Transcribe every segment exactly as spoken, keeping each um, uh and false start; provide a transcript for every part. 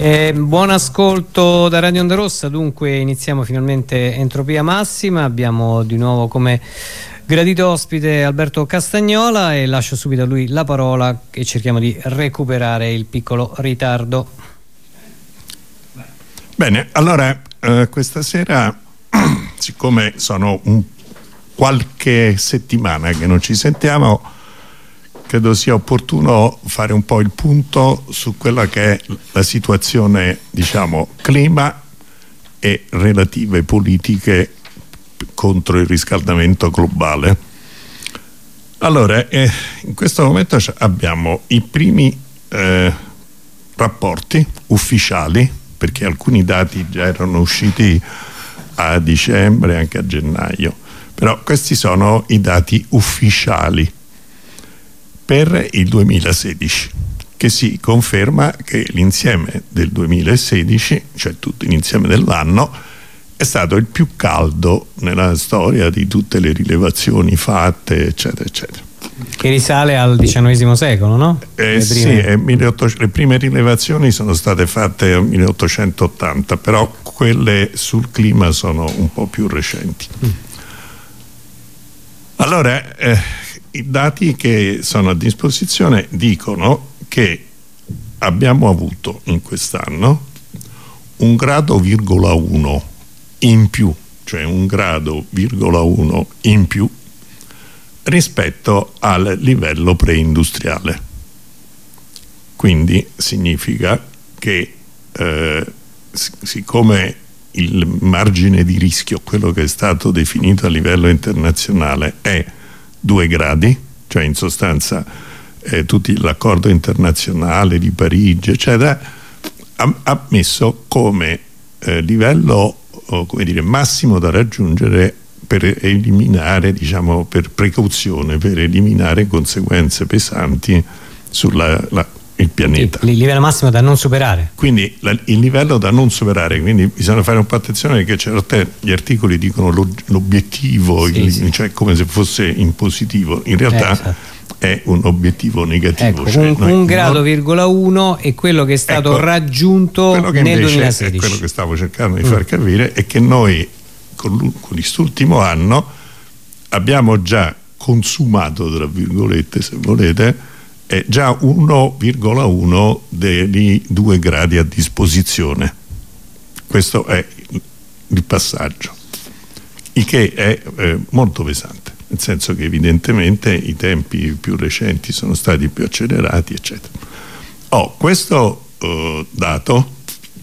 Eh, buon ascolto da Radio Onda Rossa. Dunque iniziamo finalmente Entropia Massima. Abbiamo di nuovo come gradito ospite Alberto Castagnola e lascio subito a lui la parola e cerchiamo di recuperare il piccolo ritardo. Bene, allora eh, questa sera, siccome sono un qualche settimana che non ci sentiamo, credo sia opportuno fare un po' il punto su quella che è la situazione, diciamo, clima e relative politiche contro il riscaldamento globale. Allora, eh, in questo momento abbiamo i primi eh, rapporti ufficiali, perché alcuni dati già erano usciti a dicembre, anche a gennaio, però questi sono i dati ufficiali per il duemilasedici, che si conferma che l'insieme del duemilasedici, cioè tutto l'insieme dell'anno, è stato il più caldo nella storia di tutte le rilevazioni fatte, eccetera, eccetera. Che risale al diciannovesimo secolo, no? Eh, le, sì, prime... è milleottocento, le prime rilevazioni sono state fatte nel milleottocentottanta, però quelle sul clima sono un po' più recenti. Mm. Allora, eh, i dati che sono a disposizione dicono che abbiamo avuto in quest'anno un grado virgola uno in più, cioè un grado virgola uno in più rispetto al livello preindustriale. Quindi significa che eh, siccome il margine di rischio, quello che è stato definito a livello internazionale, è due gradi, cioè in sostanza eh, tutti l'accordo internazionale di Parigi, eccetera, ha, ha messo come eh, livello o, come dire, massimo da raggiungere per eliminare, diciamo, per precauzione, per eliminare conseguenze pesanti sul pianeta. Il livello massimo da non superare. Quindi la, il livello da non superare, quindi bisogna fare un po' attenzione, perché certe gli articoli dicono lo, l'obiettivo, sì, il, sì. Cioè come se fosse in positivo, in realtà eh, esatto. È un obiettivo negativo. Ecco, cioè un, un grado virgola uno è quello che è stato ecco, raggiunto quello che nel duemilasedici. È quello che stavo cercando di mm. far capire è che noi con quest'ultimo anno abbiamo già consumato, tra virgolette se volete, è già uno virgola uno dei due gradi a disposizione. Questo è il passaggio, il che è eh, molto pesante, nel senso che evidentemente i tempi più recenti sono stati più accelerati, eccetera. Oh, questo eh, dato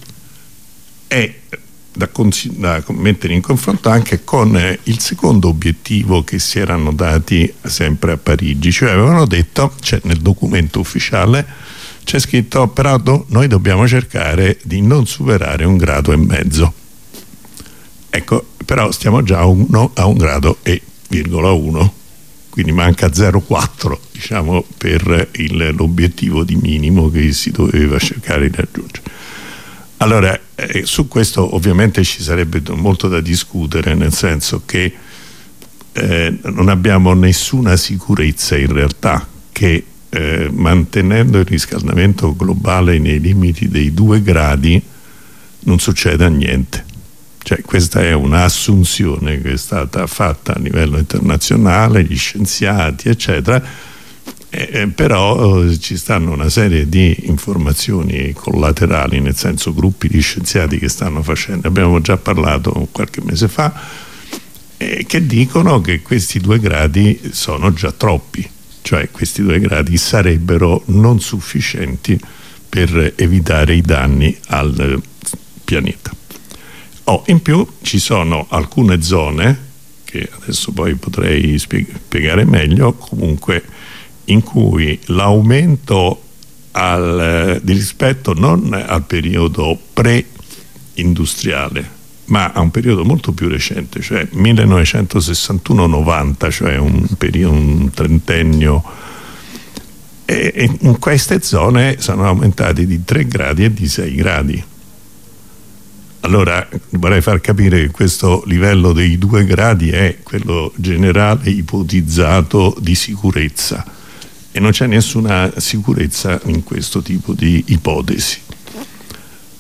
è Da, da mettere in confronto anche con eh, il secondo obiettivo che si erano dati sempre a Parigi, cioè avevano detto, cioè nel documento ufficiale c'è scritto, però do, noi dobbiamo cercare di non superare un grado e mezzo. Ecco, però stiamo già a, uno, a un grado e virgola uno, quindi manca zero virgola quattro, diciamo, per il, l'obiettivo di minimo che si doveva cercare di raggiungere. Allora, eh, su questo ovviamente ci sarebbe molto da discutere, nel senso che eh, non abbiamo nessuna sicurezza in realtà che eh, mantenendo il riscaldamento globale nei limiti dei due gradi non succeda niente. Cioè, questa è un'assunzione che è stata fatta a livello internazionale, gli scienziati, eccetera. Eh, però eh, ci stanno una serie di informazioni collaterali, nel senso gruppi di scienziati che stanno facendo, abbiamo già parlato qualche mese fa, eh, che dicono che questi due gradi sono già troppi, cioè questi due gradi sarebbero non sufficienti per evitare i danni al pianeta. Oh, in più ci sono alcune zone che adesso poi potrei spiegare meglio, comunque, in cui l'aumento al, di rispetto non al periodo pre-industriale, ma a un periodo molto più recente, cioè millenovecentosessantuno novanta, cioè un periodo, un trentennio, e, e in queste zone sono aumentati di tre gradi e di sei gradi. Allora vorrei far capire che questo livello dei due gradi è quello generale ipotizzato di sicurezza, e non c'è nessuna sicurezza in questo tipo di ipotesi.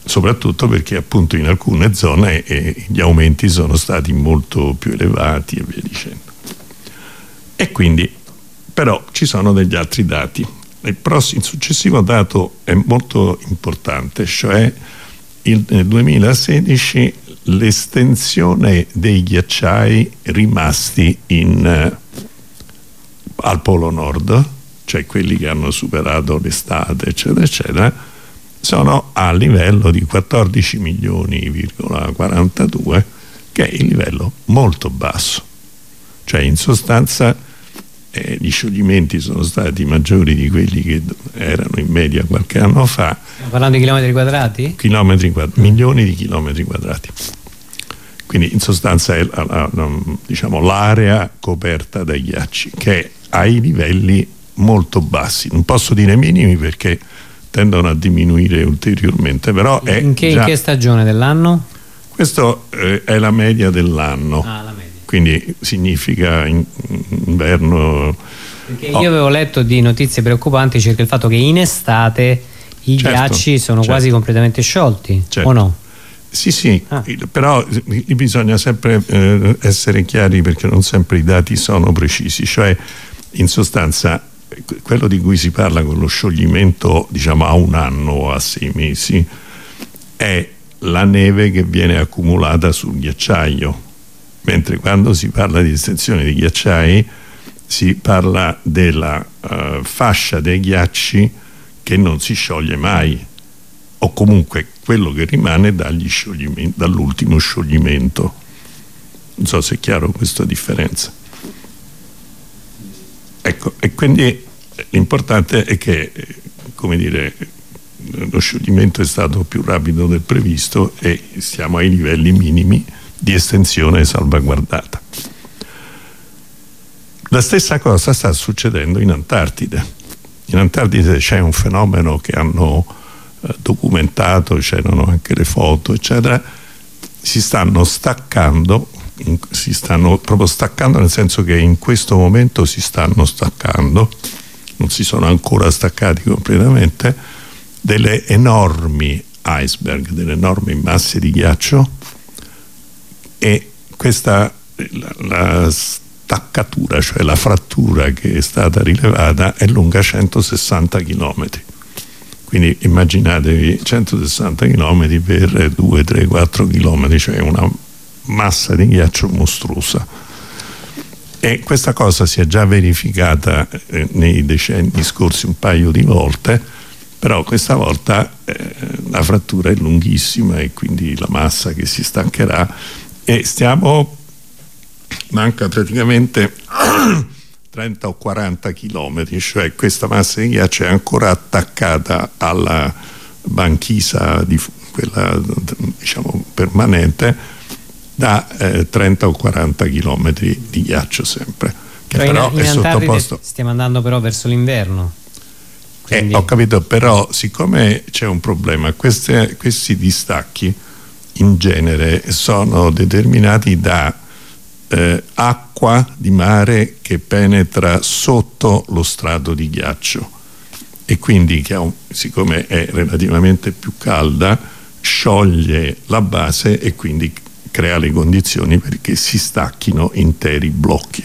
soprattutto perché appunto in alcune zone eh, gli aumenti sono stati molto più elevati e via dicendo. E quindi però ci sono degli altri dati. Il, prossimo, il successivo dato è molto importante, cioè il, nel duemilasedici l'estensione dei ghiacciai rimasti in, eh, al Polo Nord, cioè quelli che hanno superato l'estate eccetera eccetera, sono a livello di quattordici milioni virgola quarantadue, che è il livello molto basso. Cioè in sostanza eh, gli scioglimenti sono stati maggiori di quelli che erano in media qualche anno fa. Stiamo parlando di chilometri quadrati? Chilometri quadrati, milioni di chilometri quadrati. Quindi in sostanza è la, la, la, diciamo, l'area coperta dai ghiacci, che è ai livelli molto bassi. Non posso dire minimi perché tendono a diminuire ulteriormente, però è in che, già... in che stagione dell'anno? Questo eh, è la media dell'anno. Ah, la media. Quindi significa in, inverno. Perché oh. io avevo letto di notizie preoccupanti circa il fatto che in estate i certo, ghiacci sono certo. quasi completamente sciolti, certo. o no? Sì, sì, ah. però bisogna sempre eh, essere chiari perché non sempre i dati sono precisi, cioè in sostanza quello di cui si parla con lo scioglimento, diciamo a un anno o a sei mesi, è la neve che viene accumulata sul ghiacciaio, mentre quando si parla di estensione di ghiacciai si parla della uh, fascia dei ghiacci che non si scioglie mai, o comunque quello che rimane dagli scioglimenti, dall'ultimo scioglimento. Non so se è chiaro questa differenza. Ecco, e quindi l'importante è che, come dire, lo scioglimento è stato più rapido del previsto e siamo ai livelli minimi di estensione salvaguardata. La stessa cosa sta succedendo in Antartide. In Antartide c'è un fenomeno che hanno eh, documentato, c'erano anche le foto, eccetera. Si stanno staccando, in, si stanno proprio staccando nel senso che in questo momento si stanno staccando, non si sono ancora staccati completamente, delle enormi iceberg, delle enormi masse di ghiaccio, e questa la, la staccatura, cioè la frattura che è stata rilevata, è lunga centosessanta chilometri. Quindi immaginatevi centosessanta chilometri per due, tre, quattro chilometri, cioè una massa di ghiaccio mostruosa. E questa cosa si è già verificata eh, nei decenni scorsi un paio di volte, però questa volta eh, la frattura è lunghissima e quindi la massa che si staccherà, e stiamo, manca praticamente trenta o quaranta chilometri, cioè questa massa di ghiaccio è ancora attaccata alla banchisa di quella, diciamo, permanente, da eh, trenta o quaranta chilometri di ghiaccio sempre, che però però in, in è sottoposto. Stiamo andando però verso l'inverno. Quindi... Eh, ho capito, però siccome c'è un problema, queste, questi distacchi in genere sono determinati da eh, acqua di mare che penetra sotto lo strato di ghiaccio, e quindi che ha un, siccome è relativamente più calda, scioglie la base e quindi crea le condizioni perché si stacchino interi blocchi.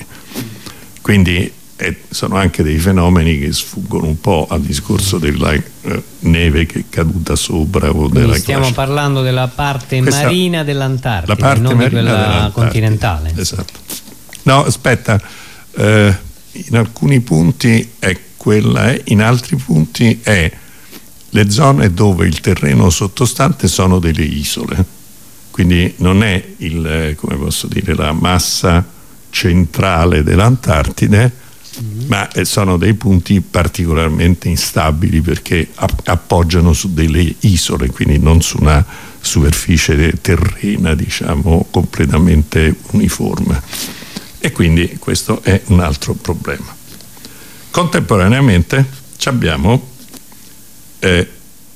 Quindi eh, sono anche dei fenomeni che sfuggono un po' al discorso della eh, neve che è caduta sopra o Quindi della stiamo glacia. parlando della parte Questa, marina dell'Antartide, la parte non marina di quella dell'Antartide, continentale. Esatto. No, aspetta, eh, in alcuni punti è quella, eh, in altri punti è le zone dove il terreno sottostante sono delle isole. Quindi non è il, come posso dire, la massa centrale dell'Antartide, mm-hmm. ma sono dei punti particolarmente instabili perché appoggiano su delle isole, quindi non su una superficie terrena, diciamo, completamente uniforme. E quindi questo è un altro problema. Contemporaneamente abbiamo eh,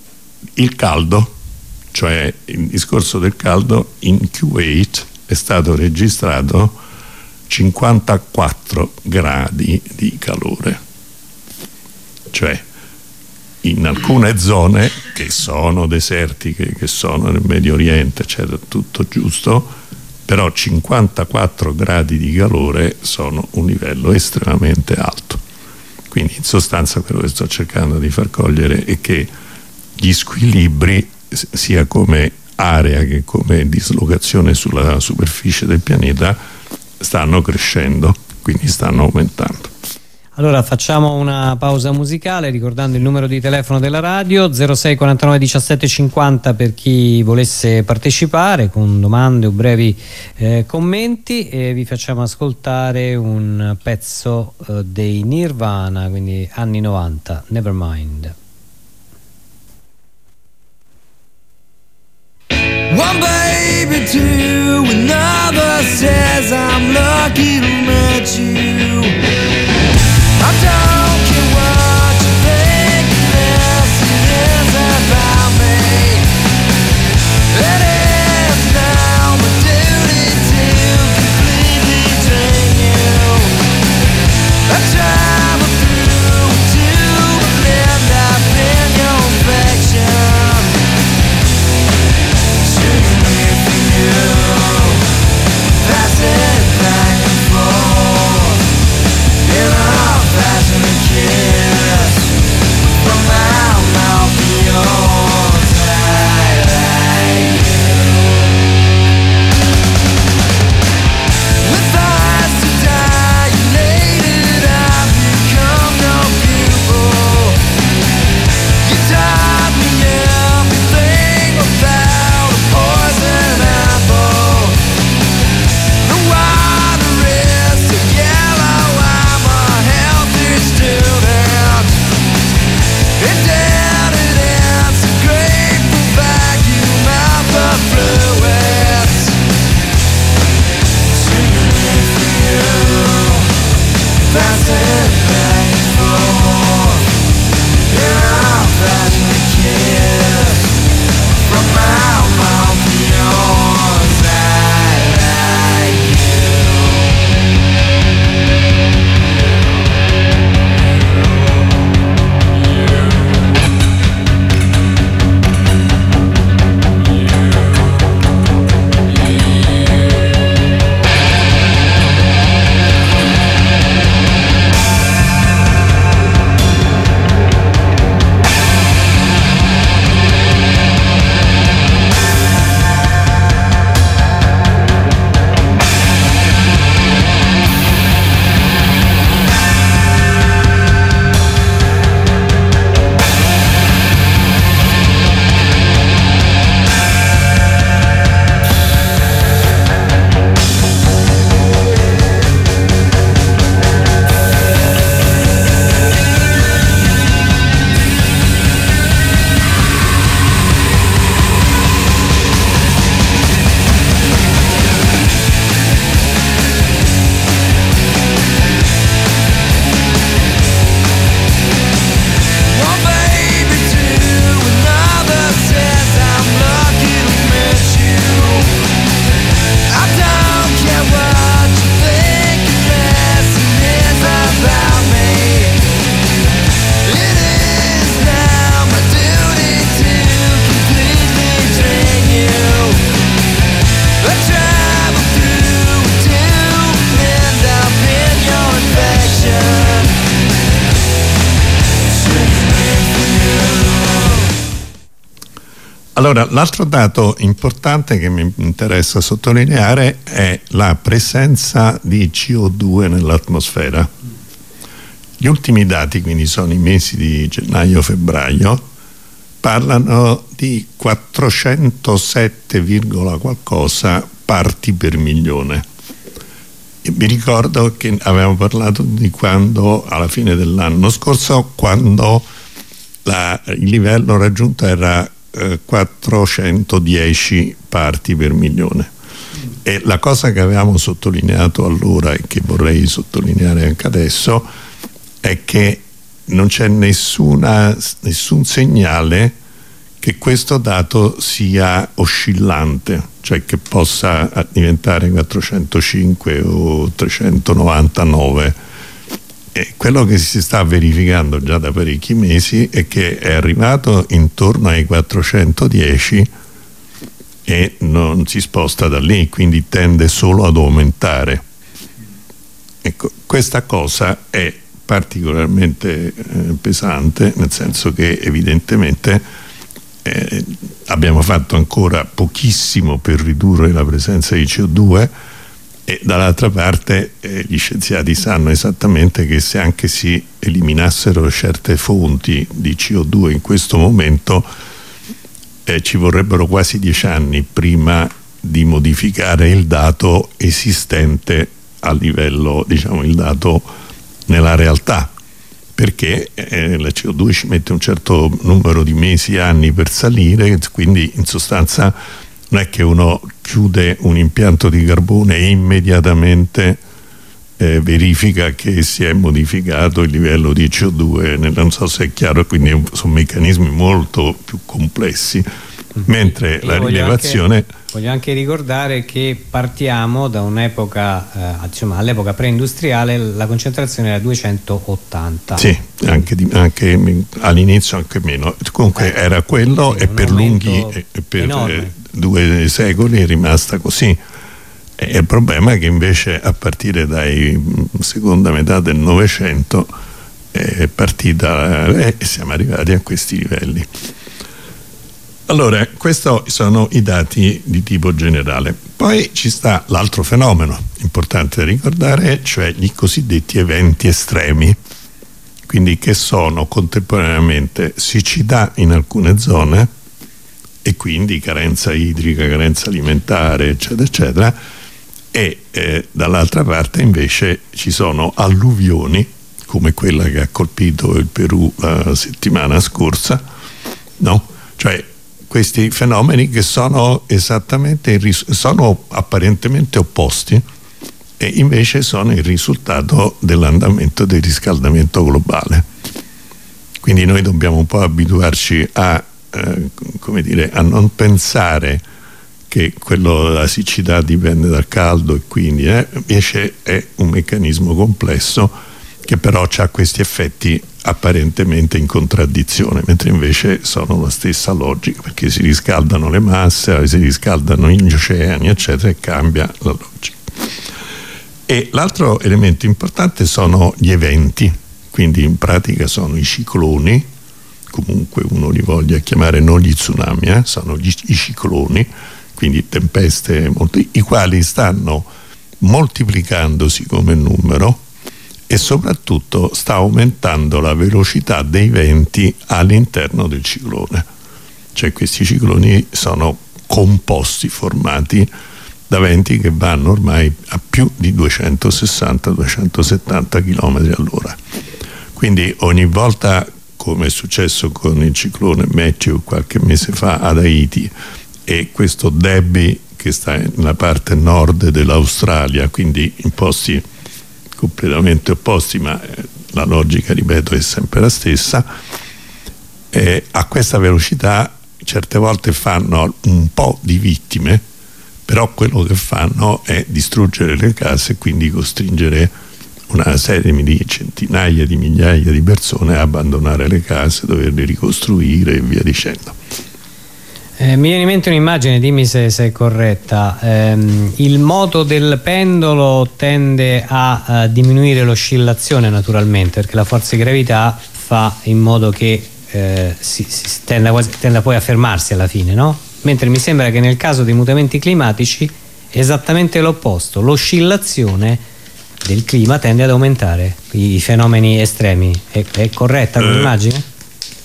il caldo, cioè il discorso del caldo. In Kuwait è stato registrato cinquantaquattro gradi di calore, cioè in alcune zone che sono desertiche, che sono nel Medio Oriente, eccetera, tutto giusto, però cinquantaquattro gradi di calore sono un livello estremamente alto. Quindi in sostanza quello che sto cercando di far cogliere è che gli squilibri, sia come area che come dislocazione sulla superficie del pianeta, stanno crescendo, quindi stanno aumentando. Allora facciamo una pausa musicale ricordando il numero di telefono della radio zero sei quarantanove diciassette cinquanta per chi volesse partecipare con domande o brevi eh, commenti, e vi facciamo ascoltare un pezzo eh, dei Nirvana, quindi anni novanta, Nevermind. One baby, two, another says I'm lucky to meet you. I don't care what you think, this is about me. It is now my duty to completely drain you. I travel through to the end up in your affection. Shooting me for you, passing back and forth in a passionate kiss from my mouth to yours. I like you. With eyes so dilated, I've become no pupil. You taught me everything about a poison apple. The water is so yellow, I'm a healthy student. Indebted in some grateful vacuum out the fluids. Singing for you, passing back and forth in a passionate kiss from my mouth to yours. I like Allora, l'altro dato importante che mi interessa sottolineare è la presenza di C O due nell'atmosfera. Gli ultimi dati, quindi sono i mesi di gennaio-febbraio, parlano di quattrocentosette, qualcosa parti per milione. E mi ricordo che avevamo parlato di quando, alla fine dell'anno scorso, quando la, il livello raggiunto era quattrocentodieci parti per milione. E la cosa che avevamo sottolineato allora e che vorrei sottolineare anche adesso è che non c'è nessuna, nessun segnale che questo dato sia oscillante, cioè che possa diventare quattrocentocinque o trecentonovantanove. E quello che si sta verificando già da parecchi mesi è che è arrivato intorno ai quattrocentodieci e non si sposta da lì, quindi tende solo ad aumentare. Ecco, questa cosa è particolarmente eh, pesante, nel senso che evidentemente eh, abbiamo fatto ancora pochissimo per ridurre la presenza di C O due, e dall'altra parte eh, gli scienziati sanno esattamente che se anche si eliminassero certe fonti di C O due in questo momento eh, ci vorrebbero quasi dieci anni prima di modificare il dato esistente a livello, diciamo, il dato nella realtà, perché eh, la C O due ci mette un certo numero di mesi, anni per salire, quindi in sostanza non è che uno chiude un impianto di carbone e immediatamente eh, verifica che si è modificato il livello di C O due, non so se è chiaro, quindi sono meccanismi molto più complessi, mentre Io la voglio rilevazione... Anche, voglio anche ricordare che partiamo da un'epoca, eh, insomma, all'epoca preindustriale la concentrazione era duecentottanta. Sì, anche, di, anche all'inizio anche meno. Comunque eh, era quello, sì, e per lunghi e per eh, due secoli è rimasta così. E il problema è che invece a partire dai seconda metà del Novecento è partita e eh, siamo arrivati a questi livelli. Allora, questi sono i dati di tipo generale. Poi ci sta l'altro fenomeno importante da ricordare, cioè gli cosiddetti eventi estremi, quindi che sono contemporaneamente siccità in alcune zone e quindi carenza idrica, carenza alimentare, eccetera, eccetera, e eh, dall'altra parte invece ci sono alluvioni, come quella che ha colpito il Perù la settimana scorsa, no? Cioè questi fenomeni che sono esattamente sono apparentemente opposti e invece sono il risultato dell'andamento del riscaldamento globale. Quindi noi dobbiamo un po' abituarci a eh, come dire, a non pensare che quello, la siccità dipende dal caldo e quindi eh, invece è un meccanismo complesso che però ha questi effetti apparentemente in contraddizione, mentre invece sono la stessa logica, perché si riscaldano le masse, si riscaldano gli oceani, eccetera, e cambia la logica. E l'altro elemento importante sono gli eventi, quindi in pratica sono i cicloni, comunque uno li voglia chiamare non gli tsunami, eh, sono gli, i cicloni, quindi tempeste, molti, i quali stanno moltiplicandosi come numero e soprattutto sta aumentando la velocità dei venti all'interno del ciclone. Cioè questi cicloni sono composti, formati da venti che vanno ormai a più di duecentosessanta duecentosettanta chilometri all'ora. Quindi ogni volta, come è successo con il ciclone Matthew qualche mese fa ad Haiti e questo Debbie che sta nella parte nord dell'Australia, quindi in posti completamente opposti, ma la logica, ripeto, è sempre la stessa, eh, a questa velocità certe volte fanno un po' di vittime, però quello che fanno è distruggere le case e quindi costringere una serie di centinaia di migliaia di persone a abbandonare le case, doverle ricostruire e via dicendo. Eh, mi viene in mente un'immagine, dimmi se, se è corretta. Ehm, il moto del pendolo tende a, a diminuire l'oscillazione naturalmente, perché la forza di gravità fa in modo che eh, si, si tenda, quasi, tenda poi a fermarsi alla fine, no? Mentre mi sembra che nel caso dei mutamenti climatici è esattamente l'opposto, l'oscillazione del clima tende ad aumentare, i fenomeni estremi. È, è corretta quell'immagine? Eh.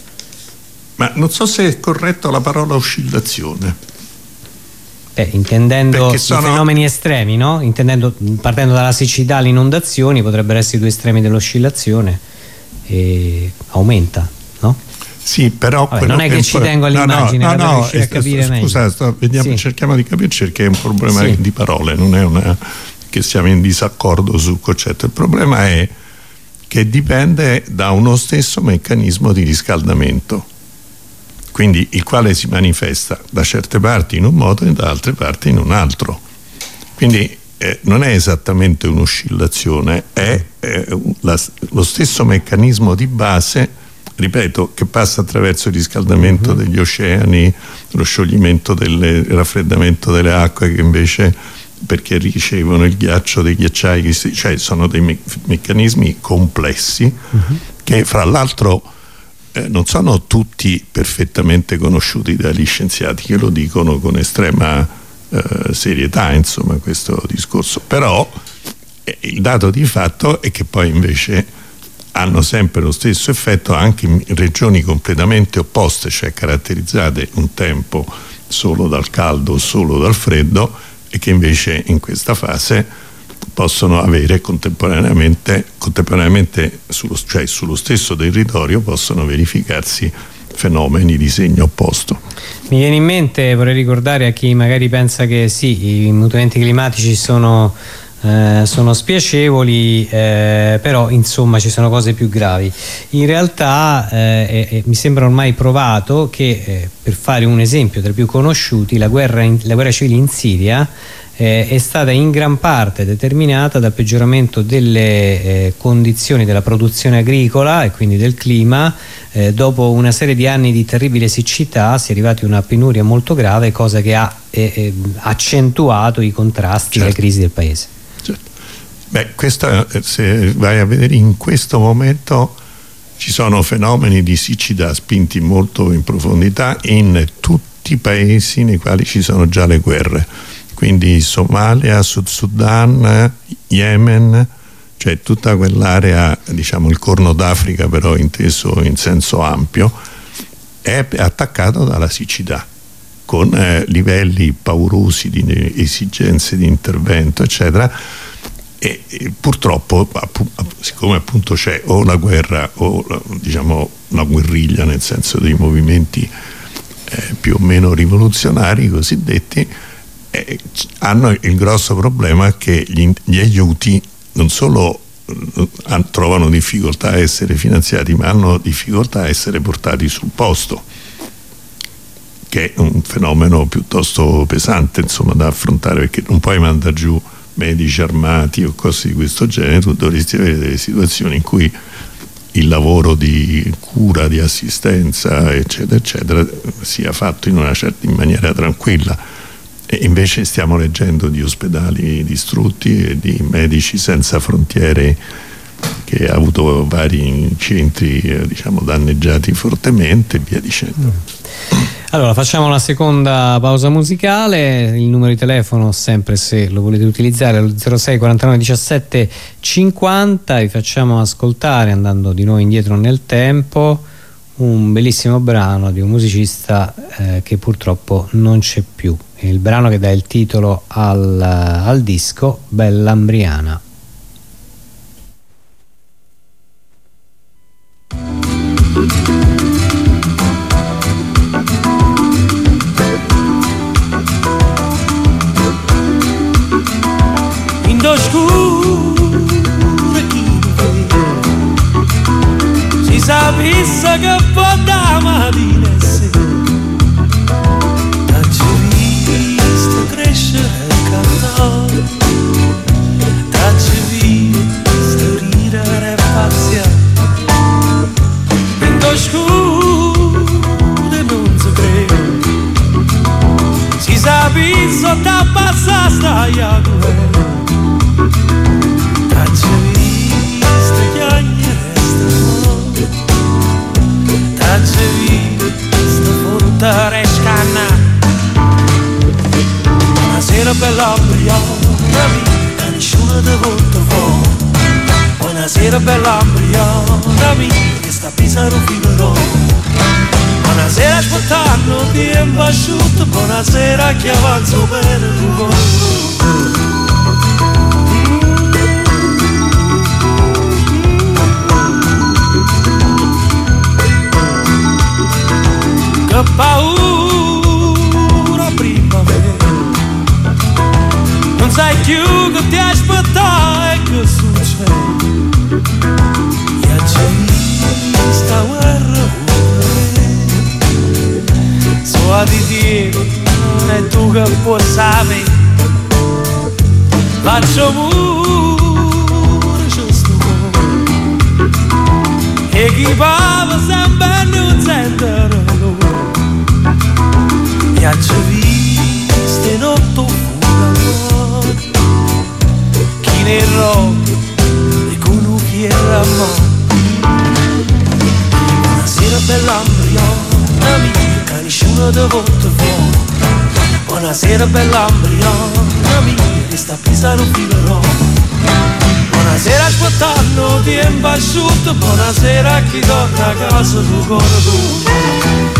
Ma non so se è corretta la parola oscillazione. Eh, intendendo Perché i sono... fenomeni estremi, no? Intendendo, partendo dalla siccità alle inondazioni, potrebbero essere i due estremi dell'oscillazione e aumenta, no? Sì, però Vabbè, non è che, che ci tengo all'immagine, no, no, no, no, a capire meglio. Scusa, sto, vediamo, sì. Cerchiamo di capirci, perché è un problema sì. di parole, non è una, che siamo in disaccordo sul concetto. Il problema è che dipende da uno stesso meccanismo di riscaldamento, quindi il quale si manifesta da certe parti in un modo e da altre parti in un altro. Quindi eh, non è esattamente un'oscillazione, è eh, la, lo stesso meccanismo di base, ripeto, che passa attraverso il riscaldamento mm-hmm. degli oceani, lo scioglimento del il raffreddamento delle acque, che invece, perché ricevono il ghiaccio dei ghiacciai, cioè sono dei me- meccanismi complessi mm-hmm. che fra l'altro eh, non sono tutti perfettamente conosciuti dagli scienziati, che lo dicono con estrema eh, serietà, insomma, questo discorso. Però eh, il dato di fatto è che poi invece hanno sempre lo stesso effetto anche in regioni completamente opposte, cioè caratterizzate un tempo solo dal caldo o solo dal freddo, e che invece in questa fase possono avere contemporaneamente, contemporaneamente sullo, cioè sullo stesso territorio possono verificarsi fenomeni di segno opposto. Mi viene in mente, vorrei ricordare a chi magari pensa che sì, i mutamenti climatici sono Eh, sono spiacevoli, eh, però insomma ci sono cose più gravi. In realtà eh, eh, mi sembra ormai provato che, eh, per fare un esempio tra i più conosciuti, la guerra, in, la guerra civile in Siria eh, è stata in gran parte determinata dal peggioramento delle eh, condizioni della produzione agricola e quindi del clima. Eh, dopo una serie di anni di terribile siccità si è arrivati a una penuria molto grave, cosa che ha eh, eh, accentuato i contrasti e certo. le crisi del paese. Beh, questa, se vai a vedere, in questo momento ci sono fenomeni di siccità spinti molto in profondità in tutti i paesi nei quali ci sono già le guerre, quindi Somalia, Sud Sudan, Yemen, cioè tutta quell'area, diciamo il Corno d'Africa però inteso in senso ampio, è attaccato dalla siccità, con eh, livelli paurosi di esigenze di intervento, eccetera. E, e purtroppo, siccome appunto c'è o la guerra o la, diciamo una guerriglia, nel senso dei movimenti eh, più o meno rivoluzionari cosiddetti, eh, hanno il grosso problema che gli, gli aiuti non solo eh, trovano difficoltà a essere finanziati, ma hanno difficoltà a essere portati sul posto, che è un fenomeno piuttosto pesante, insomma, da affrontare, perché non puoi mandare giù medici armati o cose di questo genere. Tu dovresti avere delle situazioni in cui il lavoro di cura, di assistenza, eccetera eccetera, sia fatto in una certa in maniera tranquilla, e invece stiamo leggendo di ospedali distrutti e di medici senza frontiere che ha avuto vari centri eh, diciamo danneggiati fortemente, e via dicendo. Allora, facciamo la seconda pausa musicale. Il numero di telefono, sempre se lo volete utilizzare, è lo zero sei quarantanove diciassette cinquanta. Vi facciamo ascoltare, andando di nuovo indietro nel tempo, un bellissimo brano di un musicista eh, che purtroppo non c'è più. È il brano che dà il titolo al, al disco, Bellambriana. Si sapesse che poi da mattina e sera t'ho visto crescere e cantare, t'ho visto ridere e pazziare, in tuo scudo non si crede, si sapesse da passare stai a guerra. T'ho visto chiagliere sta morte, t'ho visto portare scanna, una sera bella ambriana, che nessuno ti porta fuori, una sera bella ambriana, che sta a pisare un figurò, una sera aspettando tempo asciutto, buonasera che avanzo bene un po'. Che paura primavera, non sai più che ti aspettare e che succede, e c'è sta guerra so di te e tu che puoi sapere, faccio pure questo cuore e chi parla sempre non sente l'ora e a ci viste notte fuori chi ne roba e con un fiera a mano. Buonasera bella ambriona mia, che nessuno ti porta fuori. Buonasera bella ambriona mia, che sta a pisare un filo. Buonasera aspettando tempo asciutto, buonasera a chi torna a casa tu cuore tu.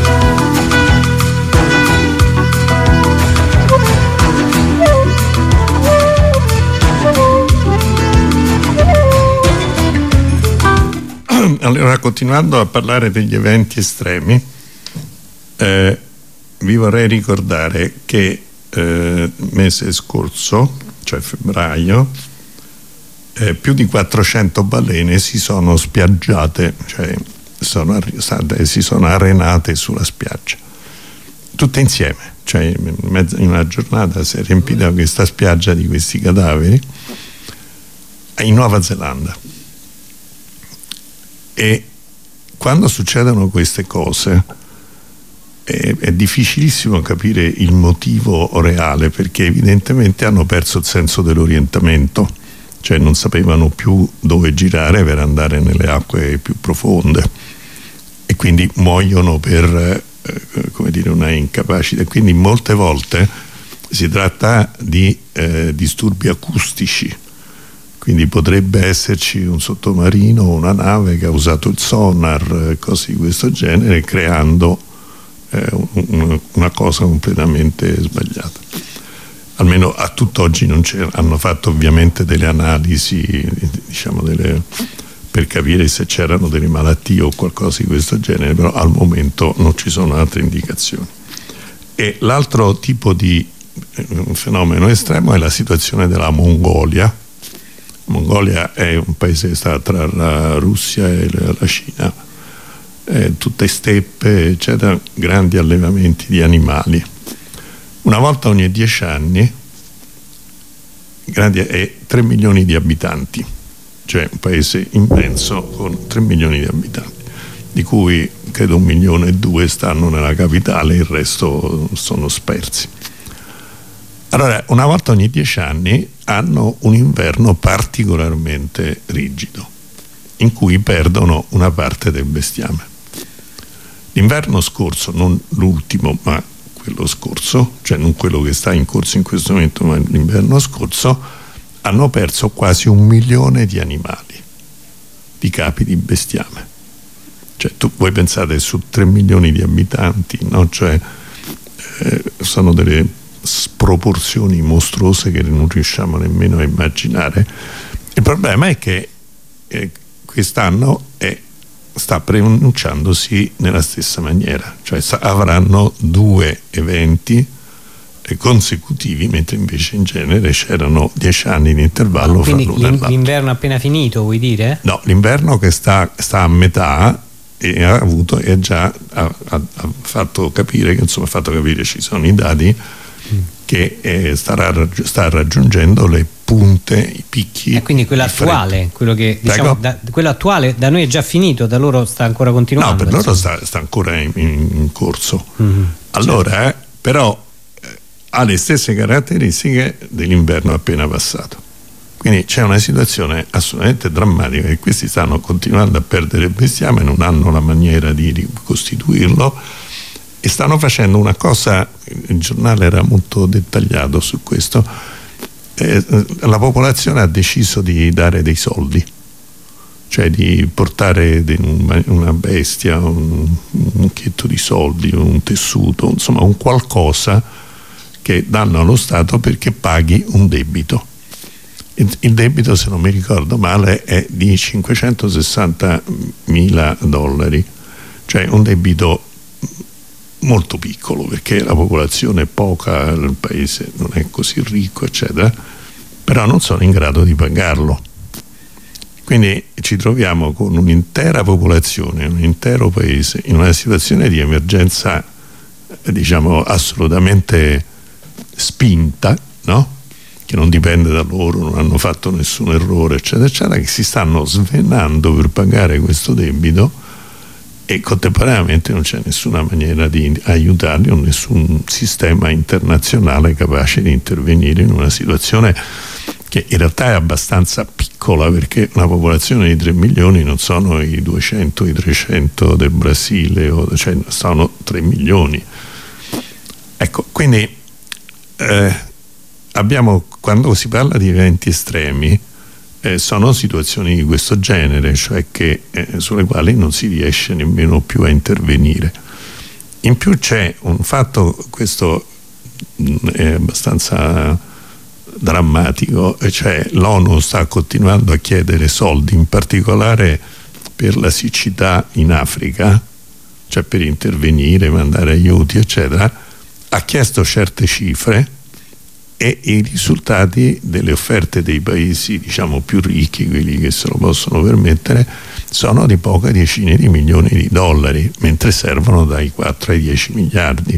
Allora, continuando a parlare degli eventi estremi, eh, vi vorrei ricordare che eh, mese scorso, cioè febbraio, eh, più di quattrocento balene si sono spiaggiate, cioè sono state, si sono arenate sulla spiaggia, tutte insieme, cioè in, mezzo, in una giornata si è riempita questa spiaggia di questi cadaveri in Nuova Zelanda. E quando succedono queste cose è, è difficilissimo capire il motivo reale, perché evidentemente hanno perso il senso dell'orientamento, cioè non sapevano più dove girare per andare nelle acque più profonde e quindi muoiono per eh, come dire, una incapacità. Quindi molte volte si tratta di eh, disturbi acustici. Quindi potrebbe esserci un sottomarino o una nave che ha usato il sonar, cose di questo genere, creando eh, un, una cosa completamente sbagliata. Almeno a tutt'oggi non c'è, hanno fatto ovviamente delle analisi, diciamo, delle, per capire se c'erano delle malattie o qualcosa di questo genere, però al momento non ci sono altre indicazioni. E l'altro tipo di eh, fenomeno estremo è la situazione della Mongolia. Mongolia è un paese che sta tra la Russia e la Cina, eh, tutte steppe, eccetera, grandi allevamenti di animali. Una volta ogni dieci anni, grandi, è tre milioni di abitanti, cioè un paese immenso con tre milioni di abitanti, di cui credo un milione e due stanno nella capitale, il resto sono spersi. Allora, una volta ogni dieci anni hanno un inverno particolarmente rigido, in cui perdono una parte del bestiame. L'inverno scorso, non l'ultimo, ma quello scorso, cioè non quello che sta in corso in questo momento, ma l'inverno scorso, hanno perso quasi un milione di animali, di capi di bestiame. Cioè, tu, voi pensate su tre milioni di abitanti, no? Cioè, eh, sono delle sproporzioni mostruose che non riusciamo nemmeno a immaginare. Il problema è che eh, quest'anno è, sta preannunciandosi nella stessa maniera, cioè sa, avranno due eventi eh, consecutivi, mentre invece in genere c'erano dieci anni di intervallo. Ah, quindi l'inverno appena finito, vuoi dire? No, l'inverno che sta, sta a metà e ha avuto e già ha, ha, ha fatto capire che insomma ha fatto capire, ci sono i dati che eh, starà, sta raggiungendo le punte, i picchi. E quindi quello attuale, quello che diciamo, da, quello attuale da noi è già finito, da loro sta ancora continuando? No, per loro sta, sta ancora in, in corso. Mm-hmm. Allora, certo. eh, però eh, ha le stesse caratteristiche dell'inverno appena passato. Quindi c'è una situazione assolutamente drammatica, che questi stanno continuando a perdere il bestiame, non hanno la maniera di ricostituirlo. E stanno facendo una cosa, il giornale era molto dettagliato su questo, eh, la popolazione ha deciso di dare dei soldi, cioè di portare de, una bestia, un, un mucchietto di soldi, un tessuto, insomma un qualcosa che danno allo Stato perché paghi un debito. Il, il debito, se non mi ricordo male, è di cinquecentosessantamila dollari, cioè un debito molto piccolo, perché la popolazione è poca, il paese non è così ricco, eccetera, però non sono in grado di pagarlo. Quindi ci troviamo con un'intera popolazione, un intero paese in una situazione di emergenza, diciamo, assolutamente spinta, no? che non dipende da loro, non hanno fatto nessun errore, eccetera, eccetera, che si stanno svenando per pagare questo debito e contemporaneamente non c'è nessuna maniera di aiutarli o nessun sistema internazionale capace di intervenire in una situazione che in realtà è abbastanza piccola, perché una popolazione di tre milioni non sono i duecento, i trecento del Brasile, o, cioè sono tre milioni. Ecco, quindi eh, abbiamo, quando si parla di eventi estremi, eh, sono situazioni di questo genere, cioè che, eh, sulle quali non si riesce nemmeno più a intervenire. In più c'è un fatto, questo mh, è abbastanza drammatico, cioè l'ONU sta continuando a chiedere soldi, in particolare per la siccità in Africa, cioè per intervenire, mandare aiuti, eccetera. Ha chiesto certe cifre e i risultati delle offerte dei paesi, diciamo, più ricchi, quelli che se lo possono permettere, sono di poche decine di milioni di dollari, mentre servono dai quattro ai dieci miliardi.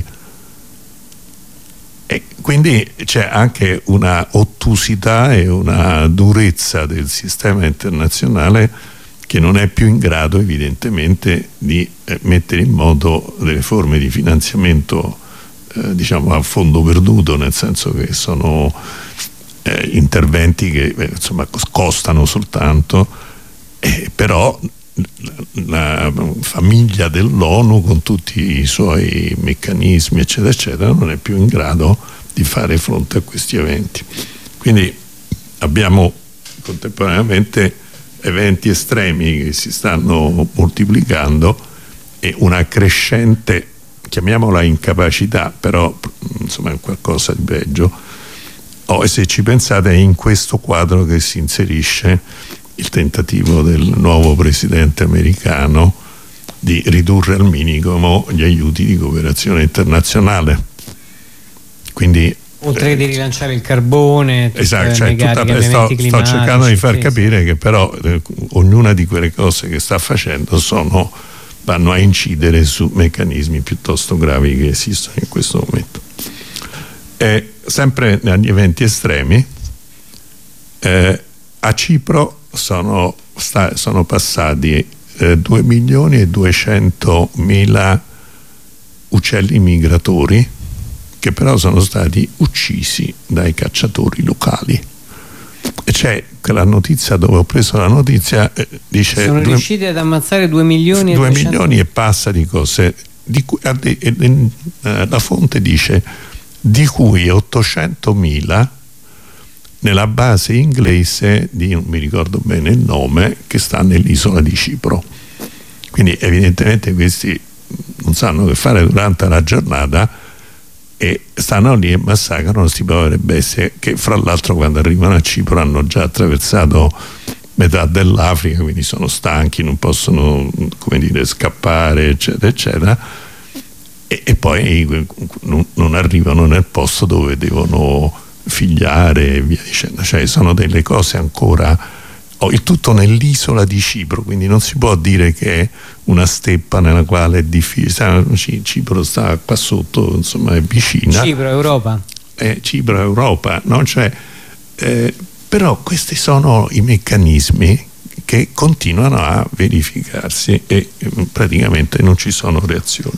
E quindi c'è anche una ottusità e una durezza del sistema internazionale che non è più in grado evidentemente di eh, mettere in moto delle forme di finanziamento eh, diciamo a fondo perduto, nel senso che sono eh, interventi che eh, insomma costano soltanto, eh, però la, la famiglia dell'ONU con tutti i suoi meccanismi eccetera eccetera non è più in grado di fare fronte a questi eventi. Quindi abbiamo contemporaneamente eventi estremi che si stanno moltiplicando e una crescente, chiamiamola incapacità, però insomma è qualcosa di peggio. Oh, e se ci pensate, è in questo quadro che si inserisce il tentativo del nuovo presidente americano di ridurre al minimo gli aiuti di cooperazione internazionale. Quindi oltre eh, di rilanciare il carbone, esatto, cioè, tutta, sto, sto cercando di far capire che però eh, ognuna di quelle cose che sta facendo sono, vanno a incidere su meccanismi piuttosto gravi che esistono in questo momento. E sempre negli eventi estremi, eh, a Cipro sono, sta, sono passati eh, due milioni e duecentomila uccelli migratori che però sono stati uccisi dai cacciatori locali. E c'è quella notizia dove ho preso la notizia, eh, dice sono due, riusciti ad ammazzare due milioni e due milioni e passa di cose, di cui, eh, eh, eh, la fonte dice di cui ottocentomila nella base inglese di, non mi ricordo bene il nome, che sta nell'isola di Cipro. Quindi evidentemente questi non sanno che fare durante la giornata e stanno lì e massacrano queste povere bestie che fra l'altro quando arrivano a Cipro hanno già attraversato metà dell'Africa, quindi sono stanchi, non possono, come dire, scappare eccetera eccetera, e, e poi non, non arrivano nel posto dove devono figliare e via dicendo, cioè sono delle cose ancora, oh, il tutto nell'isola di Cipro, quindi non si può dire che è una steppa nella quale è difficile. Cipro sta qua sotto, insomma è vicina. Cipro Europa, eh, Cipro Europa, no? Cioè, eh, però questi sono i meccanismi che continuano a verificarsi e eh, praticamente non ci sono reazioni.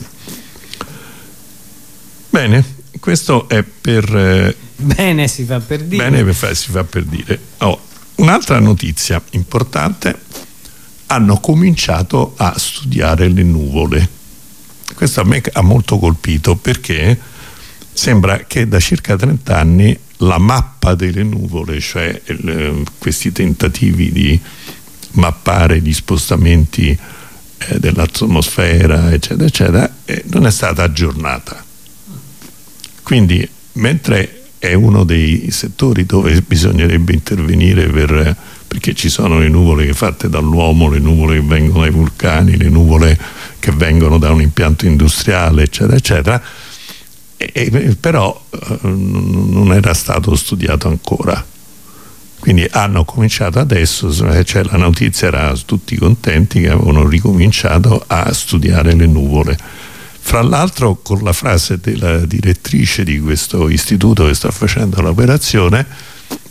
Bene, questo è per eh, bene si fa per dire. Bene per, si fa per dire. Oh, un'altra notizia importante: hanno cominciato a studiare le nuvole. Questo a me ha molto colpito, perché sembra che da circa trenta anni la mappa delle nuvole, cioè il, questi tentativi di mappare gli spostamenti eh, dell'atmosfera eccetera eccetera, eh, non è stata aggiornata. Quindi mentre è uno dei settori dove bisognerebbe intervenire per, perché ci sono le nuvole fatte dall'uomo, le nuvole che vengono dai vulcani, le nuvole che vengono da un impianto industriale eccetera eccetera, e, e, però eh, non era stato studiato ancora. Quindi hanno cominciato adesso, cioè la notizia era tutti contenti che avevano ricominciato a studiare le nuvole. Fra l'altro con la frase della direttrice di questo istituto che sta facendo l'operazione,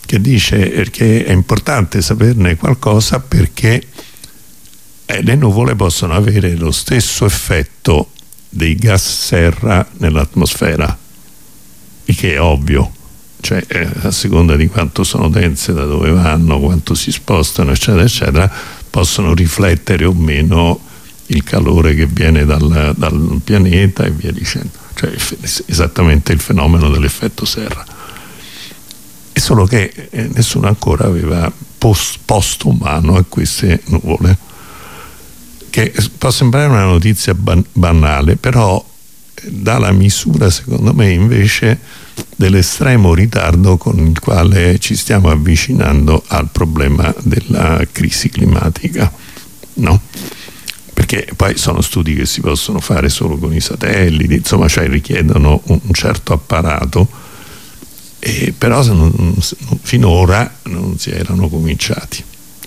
che dice che è importante saperne qualcosa perché eh, le nuvole possono avere lo stesso effetto dei gas serra nell'atmosfera, il che è ovvio, cioè eh, a seconda di quanto sono dense, da dove vanno, quanto si spostano, eccetera eccetera, possono riflettere o meno il calore che viene dal, dal pianeta e via dicendo, cioè esattamente il fenomeno dell'effetto serra. È solo che eh, nessuno ancora aveva post, posto mano a queste nuvole, che può sembrare una notizia ban- banale, però eh, dà la misura, secondo me, invece dell'estremo ritardo con il quale ci stiamo avvicinando al problema della crisi climatica, no? Perché poi sono studi che si possono fare solo con i satelliti, insomma, cioè richiedono un certo apparato, e però non, finora non si erano cominciati.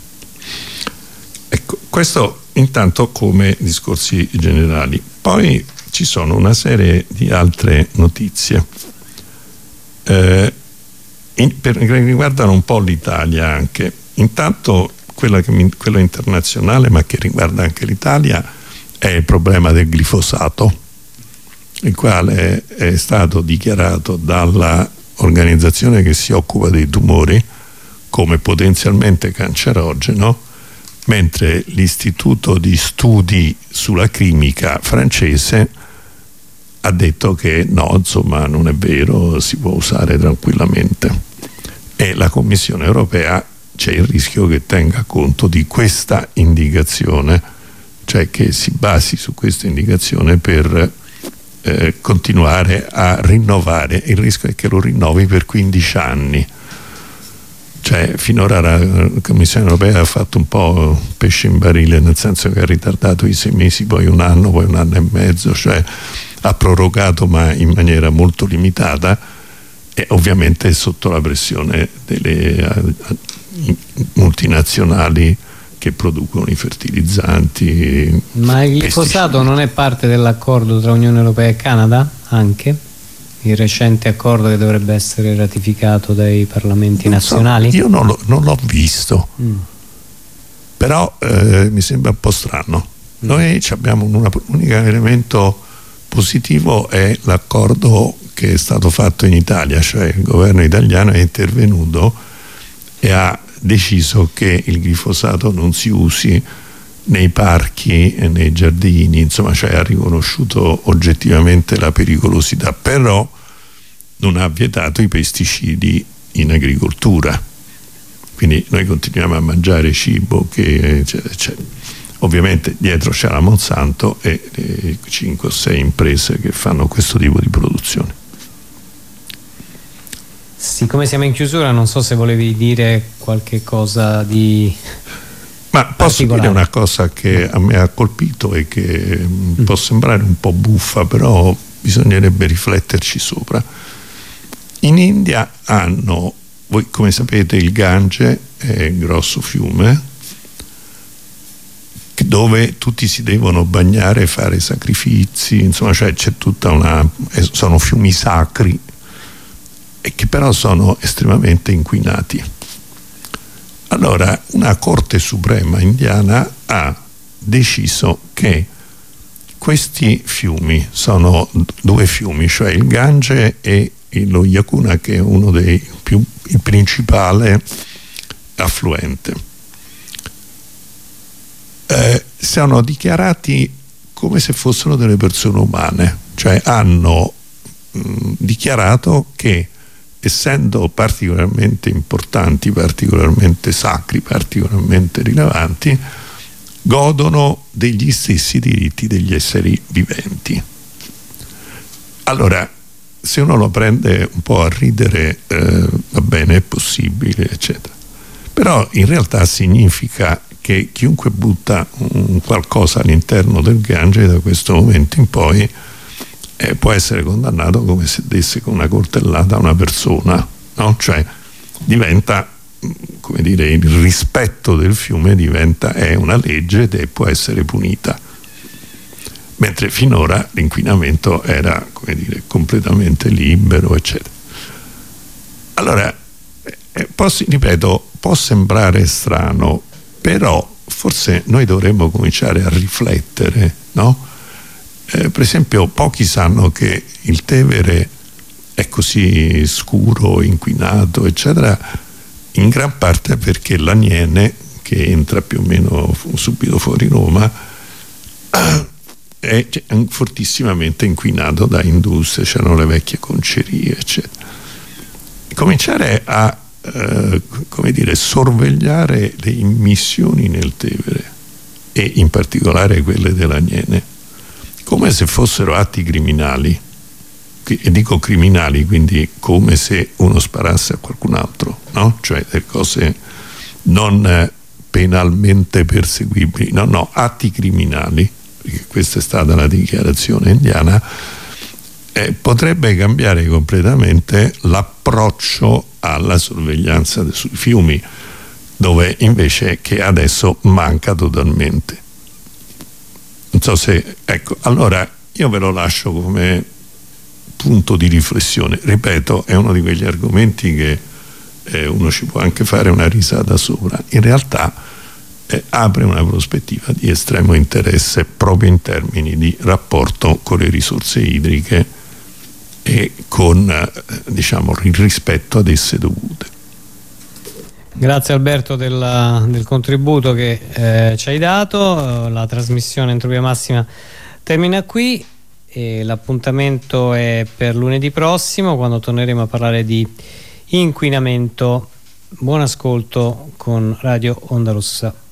Ecco, questo intanto come discorsi generali. Poi ci sono una serie di altre notizie eh, in, per, che riguardano un po' l'Italia anche. Intanto quella, che mi, quella internazionale, ma che riguarda anche l'Italia, è il problema del glifosato, il quale è stato dichiarato dalla organizzazione che si occupa dei tumori come potenzialmente cancerogeno, mentre l'Istituto di Studi sulla Chimica francese ha detto che no, insomma, non è vero, si può usare tranquillamente. E la Commissione europea c'è il rischio che tenga conto di questa indicazione, cioè che si basi su questa indicazione per eh, continuare a rinnovare. Il rischio è che lo rinnovi per quindici anni. Cioè finora la Commissione europea ha fatto un po' pesce in barile, nel senso che ha ritardato i sei mesi, poi un anno, poi un anno e mezzo, cioè ha prorogato ma in maniera molto limitata, e ovviamente sotto la pressione delle multinazionali che producono i fertilizzanti. Ma il glifosato non è parte dell'accordo tra Unione Europea e Canada anche? Il recente accordo che dovrebbe essere ratificato dai parlamenti non nazionali? So, io non, lo, non l'ho visto, mm. però eh, mi sembra un po' strano. Mm. Noi abbiamo un unico elemento positivo, è l'accordo che è stato fatto in Italia, cioè il governo italiano è intervenuto e ha deciso che il glifosato non si usi nei parchi e nei giardini, insomma, cioè ha riconosciuto oggettivamente la pericolosità, però non ha vietato i pesticidi in agricoltura. Quindi noi continuiamo a mangiare cibo che cioè, cioè, ovviamente dietro c'è la Monsanto e le cinque o sei imprese che fanno questo tipo di produzione. Siccome siamo in chiusura, non so se volevi dire qualche cosa di... Ma posso dire una cosa che a me ha colpito e che mm. può sembrare un po' buffa, però bisognerebbe rifletterci sopra. In India hanno, voi come sapete, il Gange è un grosso fiume dove tutti si devono bagnare, fare sacrifici, insomma, cioè c'è tutta una... sono fiumi sacri e che però sono estremamente inquinati. Allora, una Corte Suprema indiana ha deciso che questi fiumi sono due fiumi, cioè il Gange e lo Yamuna, che è uno dei più il principale affluente. Eh, sono dichiarati come se fossero delle persone umane, cioè hanno mh, dichiarato che, essendo particolarmente importanti, particolarmente sacri, particolarmente rilevanti, godono degli stessi diritti degli esseri viventi. Allora, se uno lo prende un po' a ridere, eh, va bene, è possibile, eccetera. Però in realtà significa che chiunque butta un qualcosa all'interno del Gange da questo momento in poi Eh, può essere condannato come se desse con una coltellata a una persona, no? Cioè diventa, come dire, il rispetto del fiume diventa, è una legge ed è, può essere punita, mentre finora l'inquinamento era, come dire, completamente libero, eccetera. Allora eh, posso, ripeto, può sembrare strano, però forse noi dovremmo cominciare a riflettere, no? Eh, per esempio, pochi sanno che il Tevere è così scuro, inquinato, eccetera, in gran parte perché l'Aniene, che entra più o meno subito fuori Roma, è fortissimamente inquinato da industrie, c'erano le vecchie concerie, eccetera. Cominciare a eh, come dire, sorvegliare le immissioni nel Tevere, e in particolare quelle dell'Aniene, come se fossero atti criminali, e dico criminali quindi come se uno sparasse a qualcun altro, no? Cioè delle cose non eh, penalmente perseguibili, no, no, atti criminali, perché questa è stata la dichiarazione indiana. Eh, potrebbe cambiare completamente l'approccio alla sorveglianza sui fiumi, dove invece che adesso manca totalmente. Non so se, ecco, allora io ve lo lascio come punto di riflessione. Ripeto, è uno di quegli argomenti che eh, uno ci può anche fare una risata sopra. In realtà eh, apre una prospettiva di estremo interesse proprio in termini di rapporto con le risorse idriche e con eh, diciamo il rispetto ad esse dovute. Grazie Alberto del, del contributo che eh, ci hai dato. La trasmissione Entropia Massima termina qui e l'appuntamento è per lunedì prossimo, quando torneremo a parlare di inquinamento. Buon ascolto con Radio Onda Rossa.